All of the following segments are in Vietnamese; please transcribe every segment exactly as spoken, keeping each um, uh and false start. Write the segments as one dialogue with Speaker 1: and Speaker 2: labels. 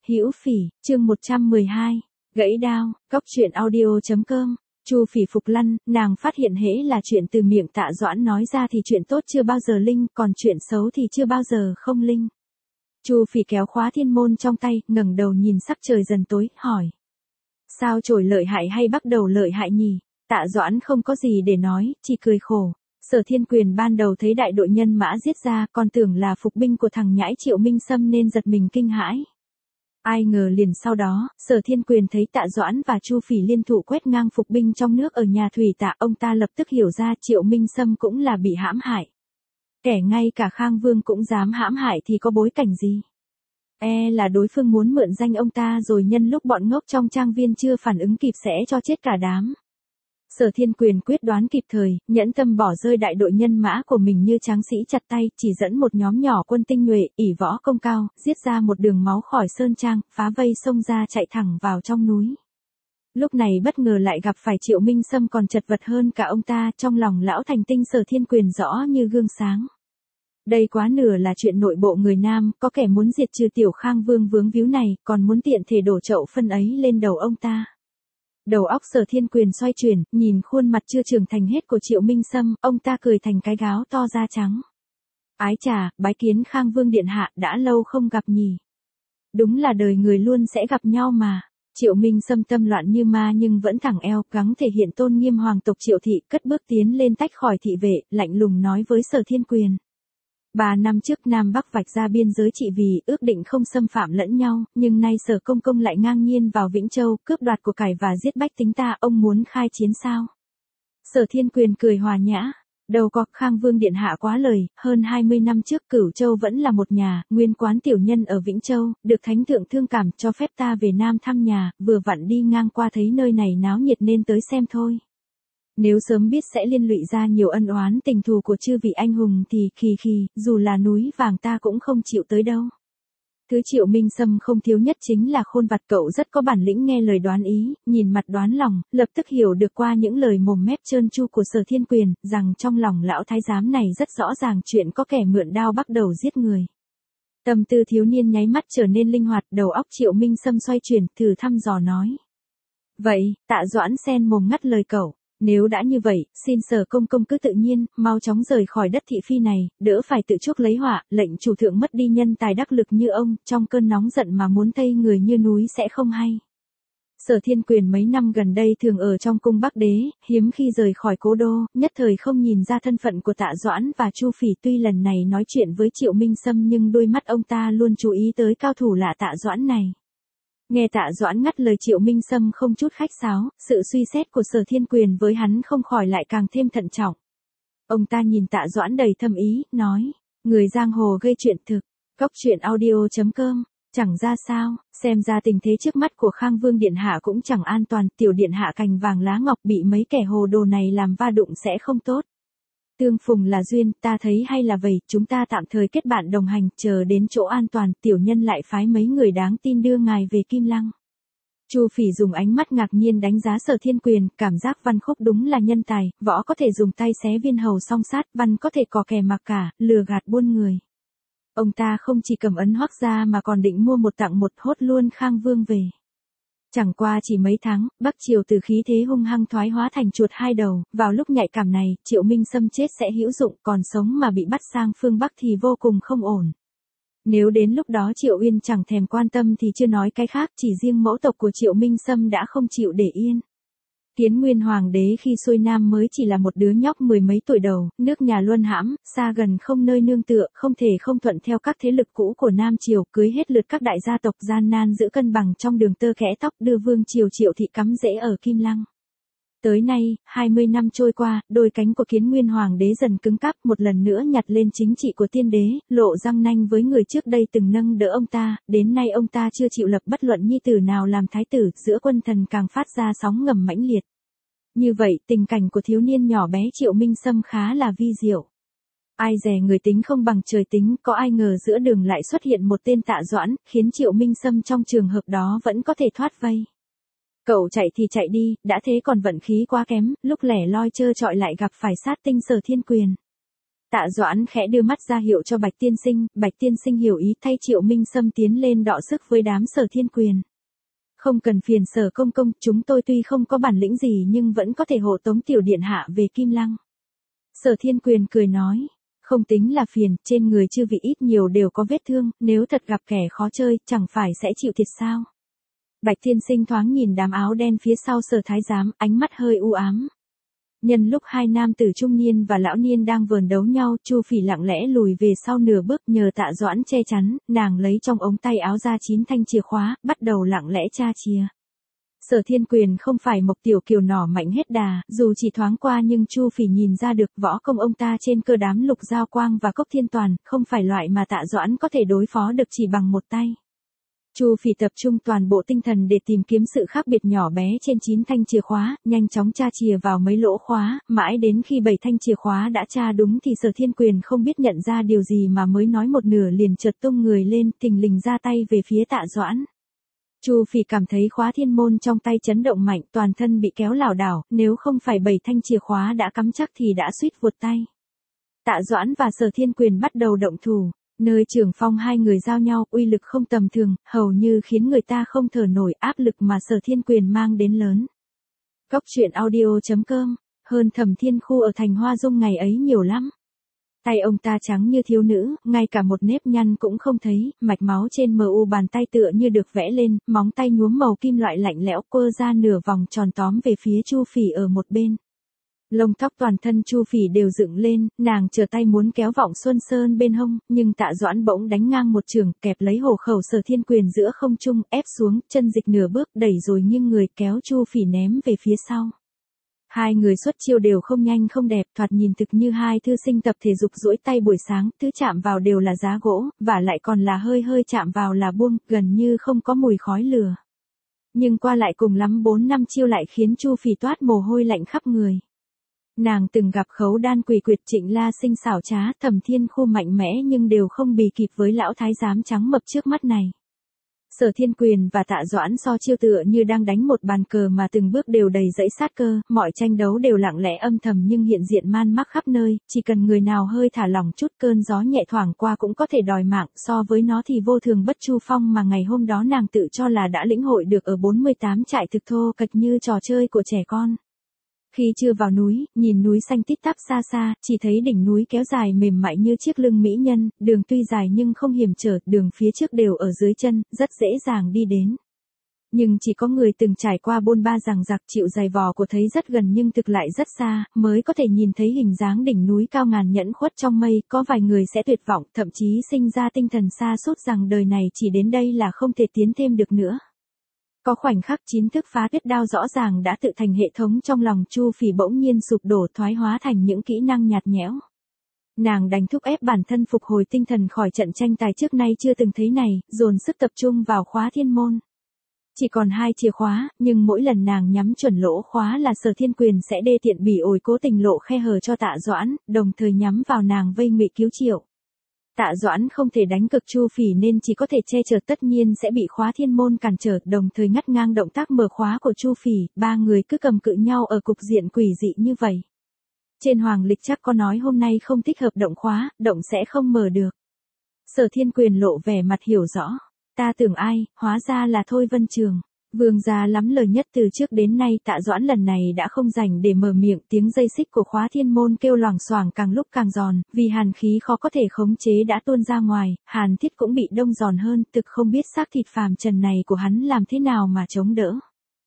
Speaker 1: Hữu Phỉ, chương một trăm mười hai, gãy đao, cóc truyện audio chấm com. Chu Phỉ phục lăn, nàng phát hiện hễ là chuyện từ miệng Tạ Doãn nói ra thì chuyện tốt chưa bao giờ linh, còn chuyện xấu thì chưa bao giờ không linh. Chu Phỉ kéo khóa thiên môn trong tay, ngẩng đầu nhìn sắc trời dần tối, hỏi: sao trổi lợi hại hay bắt đầu lợi hại nhỉ? Tạ Doãn không có gì để nói, chỉ cười khổ. Sở Thiên Quyền ban đầu thấy đại đội nhân mã giết ra, còn tưởng là phục binh của thằng nhãi Triệu Minh Sâm nên giật mình kinh hãi. Ai ngờ liền sau đó, Sở Thiên Quyền thấy Tạ Doãn và Chu Phỉ liên thủ quét ngang phục binh trong nước ở nhà Thủy Tạ, ông ta lập tức hiểu ra Triệu Minh Sâm cũng là bị hãm hại. Kẻ ngay cả Khang Vương cũng dám hãm hại thì có bối cảnh gì? E là đối phương muốn mượn danh ông ta rồi nhân lúc bọn ngốc trong trang viên chưa phản ứng kịp sẽ cho chết cả đám. Sở Thiên Quyền quyết đoán kịp thời, nhẫn tâm bỏ rơi đại đội nhân mã của mình như tráng sĩ chặt tay, chỉ dẫn một nhóm nhỏ quân tinh nhuệ, ỷ võ công cao, giết ra một đường máu khỏi sơn trang, phá vây xông ra chạy thẳng vào trong núi. Lúc này bất ngờ lại gặp phải Triệu Minh Sâm còn chật vật hơn cả ông ta, trong lòng lão thành tinh Sở Thiên Quyền rõ như gương sáng. Đây quá nửa là chuyện nội bộ người Nam, có kẻ muốn diệt trừ tiểu Khang Vương vướng víu này, còn muốn tiện thể đổ chậu phân ấy lên đầu ông ta. Đầu óc Sở Thiên Quyền xoay chuyển, nhìn khuôn mặt chưa trưởng thành hết của Triệu Minh Sâm, ông ta cười thành cái gáo to da trắng. Ái chà, bái kiến Khang Vương điện hạ, đã lâu không gặp nhỉ. Đúng là đời người luôn sẽ gặp nhau mà. Triệu Minh Sâm tâm loạn như ma nhưng vẫn thẳng eo, gắng thể hiện tôn nghiêm hoàng tộc Triệu thị, cất bước tiến lên tách khỏi thị vệ, lạnh lùng nói với Sở Thiên Quyền. Ba năm trước Nam Bắc vạch ra biên giới trị vì ước định không xâm phạm lẫn nhau, nhưng nay Sở Công Công lại ngang nhiên vào Vĩnh Châu, cướp đoạt của cải và giết bách tính ta, ông muốn khai chiến sao? Sở Thiên Quyền cười hòa nhã, đâu có, Khang Vương điện hạ quá lời, hơn hai mươi năm trước Cửu Châu vẫn là một nhà, nguyên quán tiểu nhân ở Vĩnh Châu, được thánh thượng thương cảm cho phép ta về Nam thăm nhà, vừa vặn đi ngang qua thấy nơi này náo nhiệt nên tới xem thôi. Nếu sớm biết sẽ liên lụy ra nhiều ân oán tình thù của chư vị anh hùng thì khì khì, dù là núi vàng ta cũng không chịu tới đâu. Thứ Triệu Minh Sâm không thiếu nhất chính là khôn vặt, cậu rất có bản lĩnh nghe lời đoán ý, nhìn mặt đoán lòng, lập tức hiểu được qua những lời mồm mép trơn tru của Sở Thiên Quyền, rằng trong lòng lão thái giám này rất rõ ràng chuyện có kẻ mượn đao bắt đầu giết người. Tâm tư thiếu niên nháy mắt trở nên linh hoạt, đầu óc Triệu Minh Sâm xoay chuyển, thử thăm dò nói. Vậy, Tạ Doãn sen mồm ngắt lời cậu. Nếu đã như vậy, xin Sở Công Công cứ tự nhiên, mau chóng rời khỏi đất thị phi này, đỡ phải tự chuốc lấy họa, lệnh chủ thượng mất đi nhân tài đắc lực như ông, trong cơn nóng giận mà muốn tây người như núi sẽ không hay. Sở Thiên Quyền mấy năm gần đây thường ở trong cung Bắc Đế, hiếm khi rời khỏi cố đô, nhất thời không nhìn ra thân phận của Tạ Doãn và Chu Phỉ, tuy lần này nói chuyện với Triệu Minh Sâm nhưng đôi mắt ông ta luôn chú ý tới cao thủ lạ Tạ Doãn này. Nghe Tạ Doãn ngắt lời Triệu Minh Sâm không chút khách sáo, sự suy xét của Sở Thiên Quyền với hắn không khỏi lại càng thêm thận trọng. Ông ta nhìn Tạ Doãn đầy thâm ý, nói, người giang hồ gây chuyện thực, cóc truyện audio chấm com, chẳng ra sao, xem ra tình thế trước mắt của Khang Vương điện hạ cũng chẳng an toàn, tiểu điện hạ cành vàng lá ngọc bị mấy kẻ hồ đồ này làm va đụng sẽ không tốt. Tương phùng là duyên, ta thấy hay là vậy, chúng ta tạm thời kết bạn đồng hành, chờ đến chỗ an toàn, tiểu nhân lại phái mấy người đáng tin đưa ngài về Kim Lăng. Chu Phỉ dùng ánh mắt ngạc nhiên đánh giá Sở Thiên Quyền, cảm giác Văn Khúc đúng là nhân tài, võ có thể dùng tay xé viên hầu song sát, văn có thể cò kè mặc cả, lừa gạt buôn người. Ông ta không chỉ cầm ấn Hoắc ra mà còn định mua một tặng một, hốt luôn Khang Vương về. Chẳng qua chỉ mấy tháng, Bắc Triều từ khí thế hung hăng thoái hóa thành chuột hai đầu, vào lúc nhạy cảm này, Triệu Minh Sâm chết sẽ hữu dụng, còn sống mà bị bắt sang phương Bắc thì vô cùng không ổn. Nếu đến lúc đó Triệu Uyên chẳng thèm quan tâm thì chưa nói cái khác, chỉ riêng mẫu tộc của Triệu Minh Sâm đã không chịu để yên. Kiến Nguyên Hoàng đế khi xuôi nam mới chỉ là một đứa nhóc mười mấy tuổi đầu, nước nhà luân hãm, xa gần không nơi nương tựa, không thể không thuận theo các thế lực cũ của Nam Triều, cưới hết lượt các đại gia tộc, gian nan giữ cân bằng trong đường tơ kẽ tóc, đưa vương triều Triệu thị cắm rễ ở Kim Lăng. Tới nay, hai mươi năm trôi qua, đôi cánh của Kiến Nguyên Hoàng đế dần cứng cáp, một lần nữa nhặt lên chính trị của tiên đế, lộ răng nanh với người trước đây từng nâng đỡ ông ta, đến nay ông ta chưa chịu lập bất luận nhi tử nào làm thái tử, giữa quân thần càng phát ra sóng ngầm mãnh liệt. Như vậy, tình cảnh của thiếu niên nhỏ bé Triệu Minh Sâm khá là vi diệu. Ai dè người tính không bằng trời tính, có ai ngờ giữa đường lại xuất hiện một tên Tạ Doãn, khiến Triệu Minh Sâm trong trường hợp đó vẫn có thể thoát vây. Cậu chạy thì chạy đi, đã thế còn vận khí quá kém, lúc lẻ loi trơ trọi lại gặp phải sát tinh Sở Thiên Quyền. Tạ Doãn khẽ đưa mắt ra hiệu cho Bạch tiên sinh, Bạch tiên sinh hiểu ý thay Triệu Minh Sâm tiến lên đọ sức với đám Sở Thiên Quyền. Không cần phiền Sở công công, chúng tôi tuy không có bản lĩnh gì nhưng vẫn có thể hộ tống tiểu điện hạ về Kim Lăng. Sở Thiên Quyền cười nói, không tính là phiền, trên người chư vị ít nhiều đều có vết thương, nếu thật gặp kẻ khó chơi, chẳng phải sẽ chịu thiệt sao. Bạch tiên sinh thoáng nhìn đám áo đen phía sau Sở thái giám, ánh mắt hơi u ám. Nhân lúc hai nam tử trung niên và lão niên đang vờn đấu nhau, Chu Phỉ lặng lẽ lùi về sau nửa bước, nhờ Tạ Doãn che chắn, nàng lấy trong ống tay áo ra chín thanh chìa khóa, bắt đầu lặng lẽ tra chìa. Sở Thiên Quyền không phải Mộc Tiểu Kiều nỏ mạnh hết đà, dù chỉ thoáng qua nhưng Chu Phỉ nhìn ra được võ công ông ta trên cơ đám Lục Giao Quang và Cốc Thiên Toàn, không phải loại mà Tạ Doãn có thể đối phó được chỉ bằng một tay. Chu Phỉ tập trung toàn bộ tinh thần để tìm kiếm sự khác biệt nhỏ bé trên chín thanh chìa khóa, nhanh chóng tra chìa vào mấy lỗ khóa, mãi đến khi bảy thanh chìa khóa đã tra đúng thì Sở Thiên Quyền không biết nhận ra điều gì mà mới nói một nửa liền chợt tung người lên, thình lình ra tay về phía Tạ Doãn. Chu Phỉ cảm thấy khóa thiên môn trong tay chấn động mạnh, toàn thân bị kéo lảo đảo, nếu không phải bảy thanh chìa khóa đã cắm chắc thì đã suýt vụt tay. Tạ Doãn và Sở Thiên Quyền bắt đầu động thủ. Nơi trường phong hai người giao nhau, uy lực không tầm thường, hầu như khiến người ta không thở nổi, áp lực mà Sở Thiên Quyền mang đến lớn. Cốc truyện audio chấm com, hơn Thẩm Thiên Khu ở thành Hoa Dung ngày ấy nhiều lắm. Tay ông ta trắng như thiếu nữ, ngay cả một nếp nhăn cũng không thấy, mạch máu trên mờ u bàn tay tựa như được vẽ lên, móng tay nhuốm màu kim loại lạnh lẽo quơ ra nửa vòng tròn tóm về phía Chu Phỉ ở một bên. Lông tóc toàn thân Chu Phỉ đều dựng lên, nàng chờ tay muốn kéo Vọng Xuân Sơn bên hông, nhưng Tạ Doãn bỗng đánh ngang một trường, kẹp lấy hổ khẩu Sở Thiên Quyền giữa không trung, ép xuống, chân dịch nửa bước, đẩy rồi nghiêng người kéo Chu Phỉ ném về phía sau. Hai người xuất chiêu đều không nhanh không đẹp, thoạt nhìn thực như hai thư sinh tập thể dục duỗi tay buổi sáng, thứ chạm vào đều là giá gỗ, và lại còn là hơi hơi chạm vào là buông, gần như không có mùi khói lửa. Nhưng qua lại cùng lắm bốn năm chiêu lại khiến Chu Phỉ toát mồ hôi lạnh khắp người. Nàng từng gặp Khấu Đan Quỷ Quyệt, Trịnh La Sinh xảo trá, Thẩm Thiên Khu mạnh mẽ nhưng đều không bì kịp với lão thái giám trắng mập trước mắt này. Sở Thiên Quyền và Tạ Doãn so chiêu tựa như đang đánh một bàn cờ mà từng bước đều đầy dẫy sát cơ, mọi tranh đấu đều lặng lẽ âm thầm nhưng hiện diện man mác khắp nơi, chỉ cần người nào hơi thả lỏng chút cơn gió nhẹ thoảng qua cũng có thể đòi mạng, so với nó thì vô thường bất chu phong mà ngày hôm đó nàng tự cho là đã lĩnh hội được ở bốn mươi tám trại thực thô kịch như trò chơi của trẻ con. Khi chưa vào núi, nhìn núi xanh tít tắp xa xa, chỉ thấy đỉnh núi kéo dài mềm mại như chiếc lưng mỹ nhân, đường tuy dài nhưng không hiểm trở, đường phía trước đều ở dưới chân, rất dễ dàng đi đến. Nhưng chỉ có người từng trải qua bôn ba rằng giặc chịu dày vò của thấy rất gần nhưng thực lại rất xa, mới có thể nhìn thấy hình dáng đỉnh núi cao ngàn nhẫn khuất trong mây, có vài người sẽ tuyệt vọng, thậm chí sinh ra tinh thần sa sút rằng đời này chỉ đến đây là không thể tiến thêm được nữa. Có khoảnh khắc chín thức phá tuyết đao rõ ràng đã tự thành hệ thống trong lòng Chu Phỉ bỗng nhiên sụp đổ thoái hóa thành những kỹ năng nhạt nhẽo. Nàng đành thúc ép bản thân phục hồi tinh thần khỏi trận tranh tài trước nay chưa từng thấy này, dồn sức tập trung vào khóa thiên môn. Chỉ còn hai chìa khóa, nhưng mỗi lần nàng nhắm chuẩn lỗ khóa là Sở Thiên Quyền sẽ đê tiện bỉ ổi cố tình lộ khe hở cho Tạ Doãn, đồng thời nhắm vào nàng vây ngụy cứu Triệu. Tạ Doãn không thể đánh cực Chu Phỉ nên chỉ có thể che chở, tất nhiên sẽ bị khóa thiên môn cản trở, đồng thời ngắt ngang động tác mở khóa của Chu Phỉ, ba người cứ cầm cự nhau ở cục diện quỷ dị như vậy. Trên Hoàng Lịch chắc có nói hôm nay không thích hợp động khóa, động sẽ không mở được. Sở Thiên Quyền lộ vẻ mặt hiểu rõ, ta tưởng ai, hóa ra là Thôi Vân Trường. Vương gia lắm lời nhất từ trước đến nay. Tạ Doãn lần này đã không rảnh để mở miệng, tiếng dây xích của khóa thiên môn kêu loảng xoảng càng lúc càng giòn, vì hàn khí khó có thể khống chế đã tuôn ra ngoài, hàn thiết cũng bị đông giòn hơn, thực không biết xác thịt phàm trần này của hắn làm thế nào mà chống đỡ.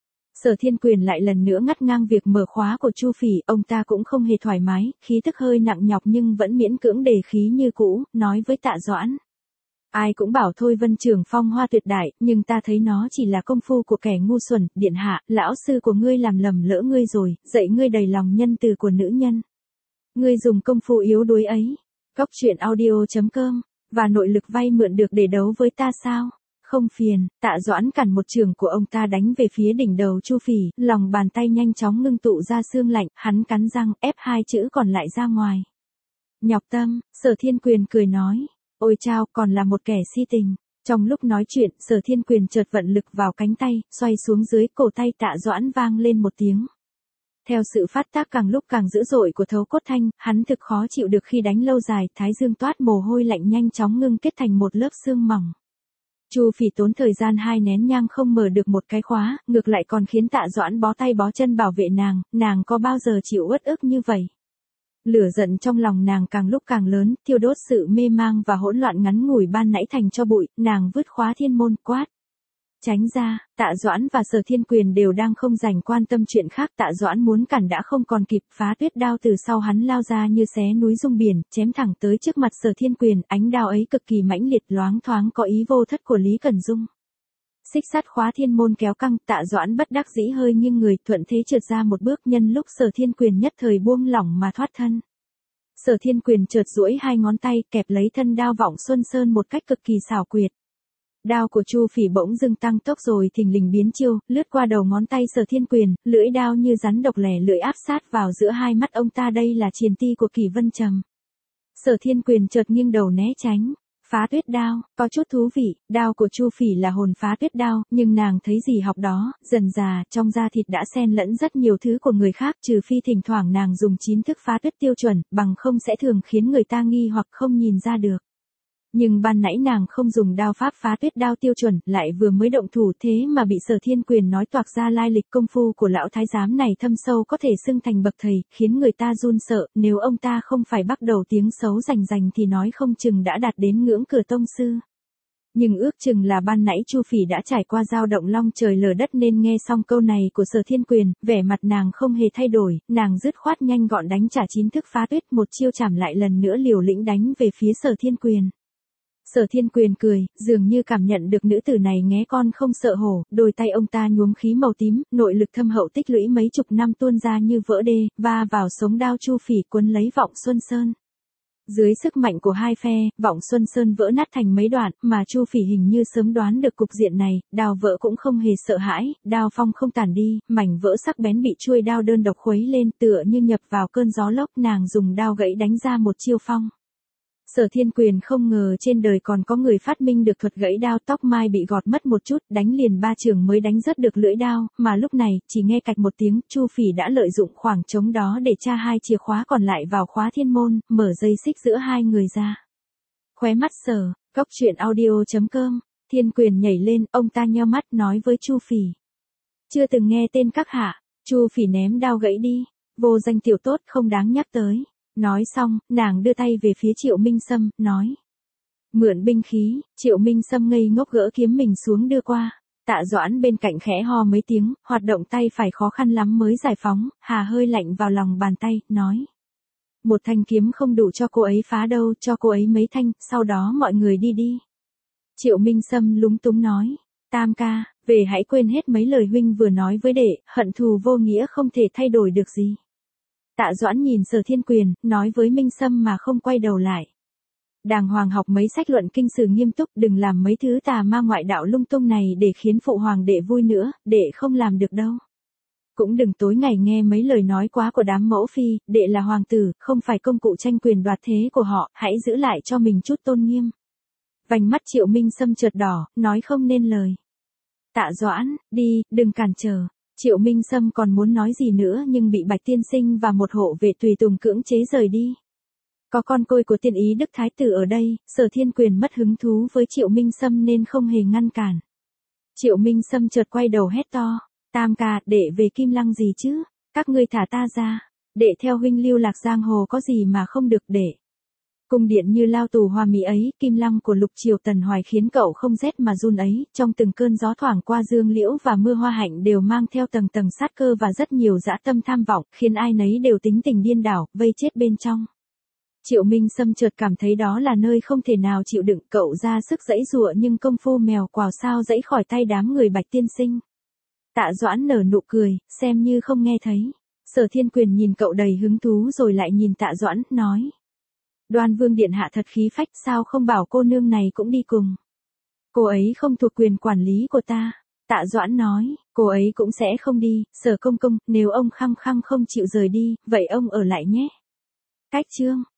Speaker 1: Sở Thiên Quyền lại lần nữa ngắt ngang việc mở khóa của Chu Phỉ, ông ta cũng không hề thoải mái, khí tức hơi nặng nhọc nhưng vẫn miễn cưỡng đề khí như cũ, nói với Tạ Doãn. Ai cũng bảo Thôi Vân Trường phong hoa tuyệt đại, nhưng ta thấy nó chỉ là công phu của kẻ ngu xuẩn, điện hạ, lão sư của ngươi làm lầm lỡ ngươi rồi, dạy ngươi đầy lòng nhân từ của nữ nhân. Ngươi dùng công phu yếu đuối ấy, cốc truyện audio chấm com, và nội lực vay mượn được để đấu với ta sao? Không phiền, Tạ Doãn cản một trường của ông ta đánh về phía đỉnh đầu Chu Phỉ, lòng bàn tay nhanh chóng ngưng tụ ra xương lạnh, hắn cắn răng, ép hai chữ còn lại ra ngoài. Nhọc tâm, Sở Thiên Quyền cười nói. Ôi chao, còn là một kẻ si tình. Trong lúc nói chuyện, Sở Thiên Quyền chợt vận lực vào cánh tay, xoay xuống dưới cổ tay Tạ Doãn vang lên một tiếng. Theo sự phát tác càng lúc càng dữ dội của thấu cốt thanh, hắn thực khó chịu được khi đánh lâu dài, thái dương toát mồ hôi lạnh nhanh chóng ngưng kết thành một lớp sương mỏng. Chu Phỉ tốn thời gian hai nén nhang không mở được một cái khóa, ngược lại còn khiến Tạ Doãn bó tay bó chân bảo vệ nàng, nàng có bao giờ chịu uất ức như vậy. Lửa giận trong lòng nàng càng lúc càng lớn, thiêu đốt sự mê mang và hỗn loạn ngắn ngủi ban nãy thành cho bụi, nàng vứt khóa thiên môn, quát. Tránh ra, Tạ Doãn và Sở Thiên Quyền đều đang không dành quan tâm chuyện khác, Tạ Doãn muốn cản đã không còn kịp, phá tuyết đao từ sau hắn lao ra như xé núi rung biển, chém thẳng tới trước mặt Sở Thiên Quyền, ánh đao ấy cực kỳ mãnh liệt, loáng thoáng có ý vô thất của Lý Cẩn Dung. Xích sắt khóa thiên môn kéo căng, Tạ Doãn bất đắc dĩ hơi nghiêng người, thuận thế trượt ra một bước, nhân lúc Sở Thiên Quyền nhất thời buông lỏng mà thoát thân. Sở Thiên Quyền chợt duỗi hai ngón tay, kẹp lấy thân đao Vọng Xuân Sơn một cách cực kỳ xảo quyệt. Đao của Chu Phỉ bỗng dưng tăng tốc rồi thình lình biến chiêu, lướt qua đầu ngón tay Sở Thiên Quyền, lưỡi đao như rắn độc lẻ lưỡi áp sát vào giữa hai mắt ông ta, đây là triền ti của Kỷ Vân Trầm. Sở Thiên Quyền chợt nghiêng đầu né tránh. Phá tuyết đao, có chút thú vị, đao của Chu Phỉ là hồn phá tuyết đao, nhưng nàng thấy gì học đó, dần già, trong da thịt đã xen lẫn rất nhiều thứ của người khác, trừ phi thỉnh thoảng nàng dùng chín thức phá tuyết tiêu chuẩn, bằng không sẽ thường khiến người ta nghi hoặc không nhìn ra được. Nhưng ban nãy nàng không dùng đao pháp phá tuyết đao tiêu chuẩn, lại vừa mới động thủ thế mà bị Sở Thiên Quyền nói toạc ra lai lịch công phu của lão thái giám này thâm sâu có thể xưng thành bậc thầy, khiến người ta run sợ, nếu ông ta không phải bắt đầu tiếng xấu rành rành thì nói không chừng đã đạt đến ngưỡng cửa tông sư. Nhưng ước chừng là ban nãy Chu Phỉ đã trải qua dao động long trời lở đất nên nghe xong câu này của Sở Thiên Quyền, vẻ mặt nàng không hề thay đổi, nàng dứt khoát nhanh gọn đánh trả chín thức phá tuyết, một chiêu chảm lại lần nữa liều lĩnh đánh về phía Sở Thiên Quyền. Sở Thiên Quyền cười, dường như cảm nhận được nữ tử này nghé con không sợ hổ, đôi tay ông ta nhuốm khí màu tím, nội lực thâm hậu tích lũy mấy chục năm tuôn ra như vỡ đê, va vào sống đao Chu Phỉ cuốn lấy Vọng Xuân Sơn. Dưới sức mạnh của hai phe, Vọng Xuân Sơn vỡ nát thành mấy đoạn, mà Chu Phỉ hình như sớm đoán được cục diện này, đao vỡ cũng không hề sợ hãi, đao phong không tản đi, mảnh vỡ sắc bén bị chuôi đao đơn độc khuấy lên, tựa như nhập vào cơn gió lốc, nàng dùng đao gãy đánh ra một chiêu phong. Sở Thiên Quyền không ngờ trên đời còn có người phát minh được thuật gãy đao, tóc mai bị gọt mất một chút, đánh liền ba trường mới đánh rớt được lưỡi đao, mà lúc này, chỉ nghe cạch một tiếng, Chu Phỉ đã lợi dụng khoảng trống đó để tra hai chìa khóa còn lại vào khóa thiên môn, mở dây xích giữa hai người ra. Khóe mắt Sở, cốc truyện audio chấm com, Thiên Quyền nhảy lên, ông ta nheo mắt nói với Chu Phỉ. Chưa từng nghe tên các hạ, Chu Phỉ ném đao gãy đi, vô danh tiểu tốt không đáng nhắc tới. Nói xong, nàng đưa tay về phía Triệu Minh Sâm, nói. Mượn binh khí, Triệu Minh Sâm ngây ngốc gỡ kiếm mình xuống đưa qua. Tạ Doãn bên cạnh khẽ ho mấy tiếng, hoạt động tay phải khó khăn lắm mới giải phóng, hà hơi lạnh vào lòng bàn tay, nói. Một thanh kiếm không đủ cho cô ấy phá đâu, cho cô ấy mấy thanh, sau đó mọi người đi đi. Triệu Minh Sâm lúng túng nói. Tam ca, về hãy quên hết mấy lời huynh vừa nói với đệ, hận thù vô nghĩa không thể thay đổi được gì. Tạ Doãn nhìn Sở Thiên Quyền, nói với Minh Sâm mà không quay đầu lại. Đàng hoàng học mấy sách luận kinh sử nghiêm túc, đừng làm mấy thứ tà ma ngoại đạo lung tung này để khiến phụ hoàng đệ vui nữa, đệ không làm được đâu. Cũng đừng tối ngày nghe mấy lời nói quá của đám mẫu phi, đệ là hoàng tử, không phải công cụ tranh quyền đoạt thế của họ, hãy giữ lại cho mình chút tôn nghiêm. Vành mắt Triệu Minh Sâm chợt đỏ, nói không nên lời. Tạ Doãn, đi, đừng cản trở. Triệu Minh Sâm còn muốn nói gì nữa nhưng bị Bạch Tiên Sinh và một hộ vệ tùy tùng cưỡng chế rời đi. Có con côi của tiên ý Đức Thái Tử ở đây, Sở Thiên Quyền mất hứng thú với Triệu Minh Sâm nên không hề ngăn cản. Triệu Minh Sâm chợt quay đầu hét to, Tam ca, đệ về Kim Lăng gì chứ, các ngươi thả ta ra, đệ theo huynh lưu lạc giang hồ có gì mà không được đệ. Cung điện như lao tù hoa mỹ ấy, Kim Lăng của Lục Triều Tần Hoài khiến cậu không rét mà run ấy, trong từng cơn gió thoảng qua dương liễu và mưa hoa hạnh đều mang theo tầng tầng sát cơ và rất nhiều dã tâm tham vọng, khiến ai nấy đều tính tình điên đảo, vây chết bên trong. Triệu Minh Sâm chợt cảm thấy đó là nơi không thể nào chịu đựng, cậu ra sức giãy giụa nhưng công phu mèo quào sao giãy khỏi tay đám người Bạch Tiên Sinh. Tạ Doãn nở nụ cười, xem như không nghe thấy. Sở Thiên Quyền nhìn cậu đầy hứng thú rồi lại nhìn Tạ Doãn, nói. Đoan Vương điện hạ thật khí phách, sao không bảo cô nương này cũng đi cùng. Cô ấy không thuộc quyền quản lý của ta. Tạ Doãn nói, cô ấy cũng sẽ không đi, Sở công công, nếu ông khăng khăng không chịu rời đi, vậy ông ở lại nhé. Cách chương.